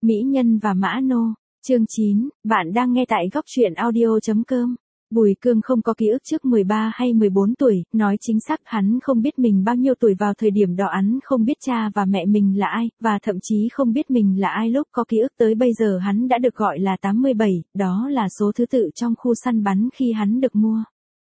Mỹ Nhân và Mã Nô, chương 9, bạn đang nghe tại góc truyện audio.com. Bùi Cương không có ký ức trước 13 hay 14 tuổi, nói chính xác hắn không biết mình bao nhiêu tuổi vào thời điểm đó, hắn không biết cha và mẹ mình là ai, và thậm chí không biết mình là ai lúc có ký ức tới bây giờ. Hắn đã được gọi là 87, đó là số thứ tự trong khu săn bắn khi hắn được mua.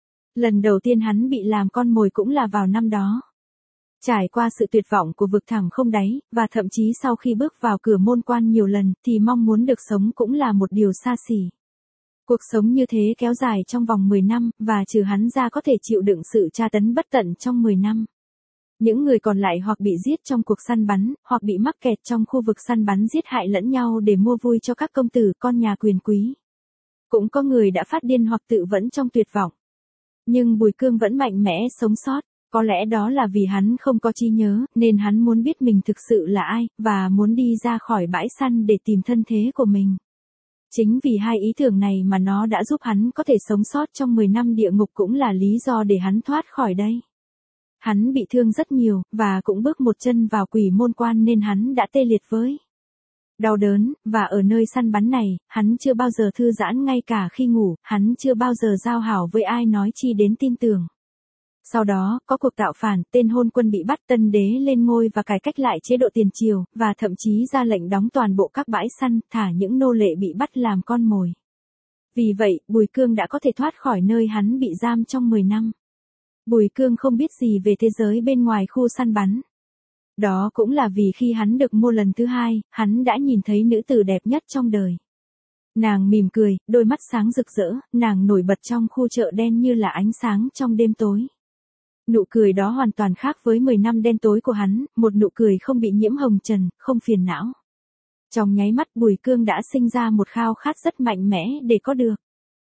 Lần đầu tiên hắn bị làm con mồi cũng là vào năm đó. Trải qua sự tuyệt vọng của vực thẳm không đáy, và thậm chí sau khi bước vào cửa môn quan nhiều lần, thì mong muốn được sống cũng là một điều xa xỉ. Cuộc sống như thế kéo dài trong vòng 10 năm, và trừ hắn ra có thể chịu đựng sự tra tấn bất tận trong 10 năm. Những người còn lại hoặc bị giết trong cuộc săn bắn, hoặc bị mắc kẹt trong khu vực săn bắn giết hại lẫn nhau để mua vui cho các công tử con nhà quyền quý. Cũng có người đã phát điên hoặc tự vẫn trong tuyệt vọng. Nhưng Bùi Cương vẫn mạnh mẽ sống sót. Có lẽ đó là vì hắn không có trí nhớ, nên hắn muốn biết mình thực sự là ai, và muốn đi ra khỏi bãi săn để tìm thân thế của mình. Chính vì hai ý tưởng này mà nó đã giúp hắn có thể sống sót trong 10 năm địa ngục, cũng là lý do để hắn thoát khỏi đây. Hắn bị thương rất nhiều, và cũng bước một chân vào quỷ môn quan nên hắn đã tê liệt với đau đớn, và ở nơi săn bắn này, hắn chưa bao giờ thư giãn ngay cả khi ngủ, hắn chưa bao giờ giao hảo với ai nói chi đến tin tưởng. Sau đó, có cuộc tạo phản, tên hôn quân bị bắt, tân đế lên ngôi và cải cách lại chế độ tiền triều, và thậm chí ra lệnh đóng toàn bộ các bãi săn, thả những nô lệ bị bắt làm con mồi. Vì vậy, Bùi Cương đã có thể thoát khỏi nơi hắn bị giam trong 10 năm. Bùi Cương không biết gì về thế giới bên ngoài khu săn bắn. Đó cũng là vì khi hắn được mua lần thứ hai, hắn đã nhìn thấy nữ tử đẹp nhất trong đời. Nàng mỉm cười, đôi mắt sáng rực rỡ, nàng nổi bật trong khu chợ đen như là ánh sáng trong đêm tối. Nụ cười đó hoàn toàn khác với 10 năm đen tối của hắn, một nụ cười không bị nhiễm hồng trần, không phiền não. Trong nháy mắt Bùi Cương đã sinh ra một khao khát rất mạnh mẽ để có được.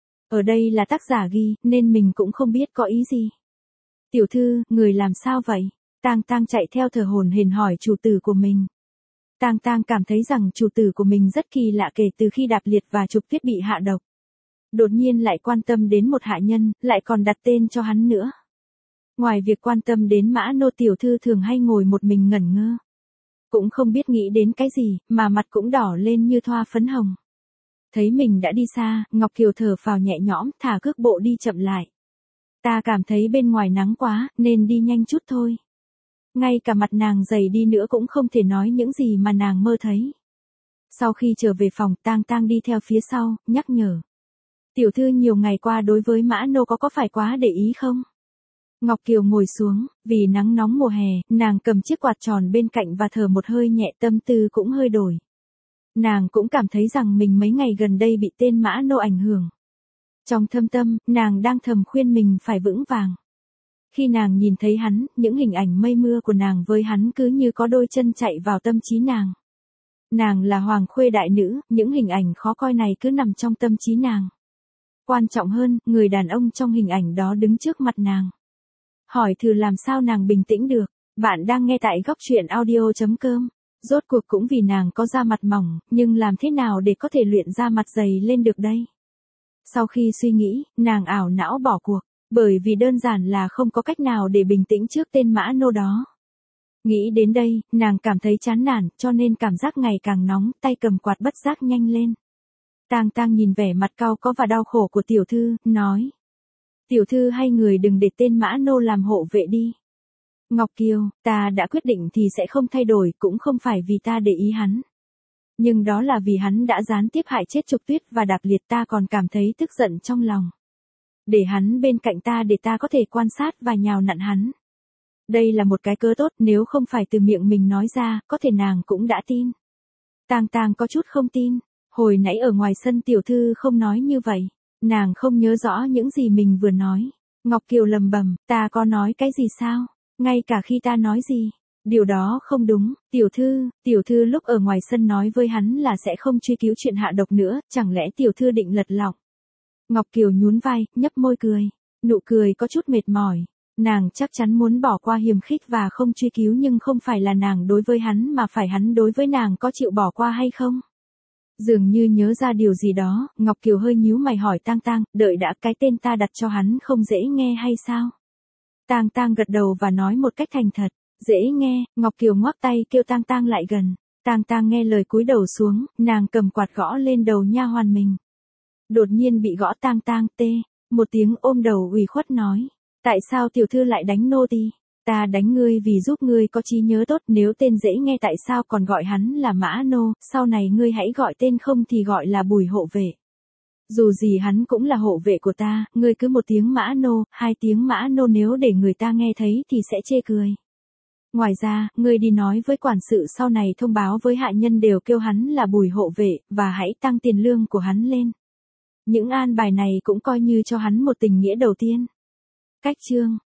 Ở đây là tác giả ghi, nên mình cũng không biết có ý gì. Tiểu thư, người làm sao vậy? Tang Tang chạy theo thở hổn hển hỏi chủ tử của mình. Tang Tang cảm thấy rằng chủ tử của mình rất kỳ lạ kể từ khi đạp liệt và trục tuyết bị hạ độc. Đột nhiên lại quan tâm đến một hạ nhân, lại còn đặt tên cho hắn nữa. Ngoài việc quan tâm đến Mã Nô, tiểu thư thường hay ngồi một mình ngẩn ngơ. Cũng không biết nghĩ đến cái gì, mà mặt cũng đỏ lên như thoa phấn hồng. Thấy mình đã đi xa, Ngọc Kiều thở phào nhẹ nhõm, thả cước bộ đi chậm lại. Ta cảm thấy bên ngoài nắng quá, nên đi nhanh chút thôi. Ngay cả mặt nàng dày đi nữa cũng không thể nói những gì mà nàng mơ thấy. Sau khi trở về phòng, Tang Tang đi theo phía sau, nhắc nhở. Tiểu thư nhiều ngày qua đối với Mã Nô có phải quá để ý không? Ngọc Kiều ngồi xuống, vì nắng nóng mùa hè, nàng cầm chiếc quạt tròn bên cạnh và thở một hơi nhẹ, tâm tư cũng hơi đổi. Nàng cũng cảm thấy rằng mình mấy ngày gần đây bị tên Mã Nô ảnh hưởng. Trong thâm tâm, nàng đang thầm khuyên mình phải vững vàng. Khi nàng nhìn thấy hắn, những hình ảnh mây mưa của nàng với hắn cứ như có đôi chân chạy vào tâm trí nàng. Nàng là hoàng khuê đại nữ, những hình ảnh khó coi này cứ nằm trong tâm trí nàng. Quan trọng hơn, người đàn ông trong hình ảnh đó đứng trước mặt nàng. Hỏi thử làm sao nàng bình tĩnh được. Bạn đang nghe tại góc truyện audio.com. Rốt cuộc cũng vì nàng có da mặt mỏng, nhưng làm thế nào để có thể luyện da mặt dày lên được đây? Sau khi suy nghĩ, nàng ảo não bỏ cuộc, bởi vì đơn giản là không có cách nào để bình tĩnh trước tên Mã Nô đó. Nghĩ đến đây, nàng cảm thấy chán nản, cho nên cảm giác ngày càng nóng, tay cầm quạt bất giác nhanh lên. Tang Tang nhìn vẻ mặt cau có và đau khổ của tiểu thư, nói. Tiểu thư hay người đừng để tên Mã Nô làm hộ vệ đi. Ngọc Kiều, ta đã quyết định thì sẽ không thay đổi, cũng không phải vì ta để ý hắn. Nhưng đó là vì hắn đã gián tiếp hại chết Trục Tuyết và Đạp Liệt, ta còn cảm thấy tức giận trong lòng. Để hắn bên cạnh ta để ta có thể quan sát và nhào nặn hắn. Đây là một cái cớ tốt, nếu không phải từ miệng mình nói ra, có thể nàng cũng đã tin. Tang Tang có chút không tin, hồi nãy ở ngoài sân tiểu thư không nói như vậy. Nàng không nhớ rõ những gì mình vừa nói. Ngọc Kiều lầm bầm, ta có nói cái gì sao? Ngay cả khi ta nói gì? Điều đó không đúng, tiểu thư lúc ở ngoài sân nói với hắn là sẽ không truy cứu chuyện hạ độc nữa, chẳng lẽ tiểu thư định lật lọng? Ngọc Kiều nhún vai, nhấp môi cười. Nụ cười có chút mệt mỏi. Nàng chắc chắn muốn bỏ qua hiềm khích và không truy cứu, nhưng không phải là nàng đối với hắn mà phải hắn đối với nàng, có chịu bỏ qua hay không? Dường như nhớ ra điều gì đó, Ngọc Kiều hơi nhíu mày hỏi Tang Tang, đợi đã, cái tên ta đặt cho hắn không dễ nghe hay sao? Tang Tang gật đầu và nói một cách thành thật, dễ nghe. Ngọc Kiều ngoắc tay kêu Tang Tang lại gần. Tang Tang nghe lời cúi đầu xuống, nàng cầm quạt gõ lên đầu nha hoàn mình. Đột nhiên bị gõ. Tang Tang tê, một tiếng ôm đầu ủy khuất nói. Tại sao tiểu thư lại đánh nô tỳ? Ta đánh ngươi vì giúp ngươi có trí nhớ tốt, nếu tên dễ nghe tại sao còn gọi hắn là Mã Nô, sau này ngươi hãy gọi tên không thì gọi là Bùi hộ vệ. Dù gì hắn cũng là hộ vệ của ta, ngươi cứ một tiếng Mã Nô, hai tiếng Mã Nô nếu để người ta nghe thấy thì sẽ chê cười. Ngoài ra, ngươi đi nói với quản sự sau này thông báo với hạ nhân đều kêu hắn là Bùi hộ vệ, và hãy tăng tiền lương của hắn lên. Những an bài này cũng coi như cho hắn một tình nghĩa đầu tiên. Cách chương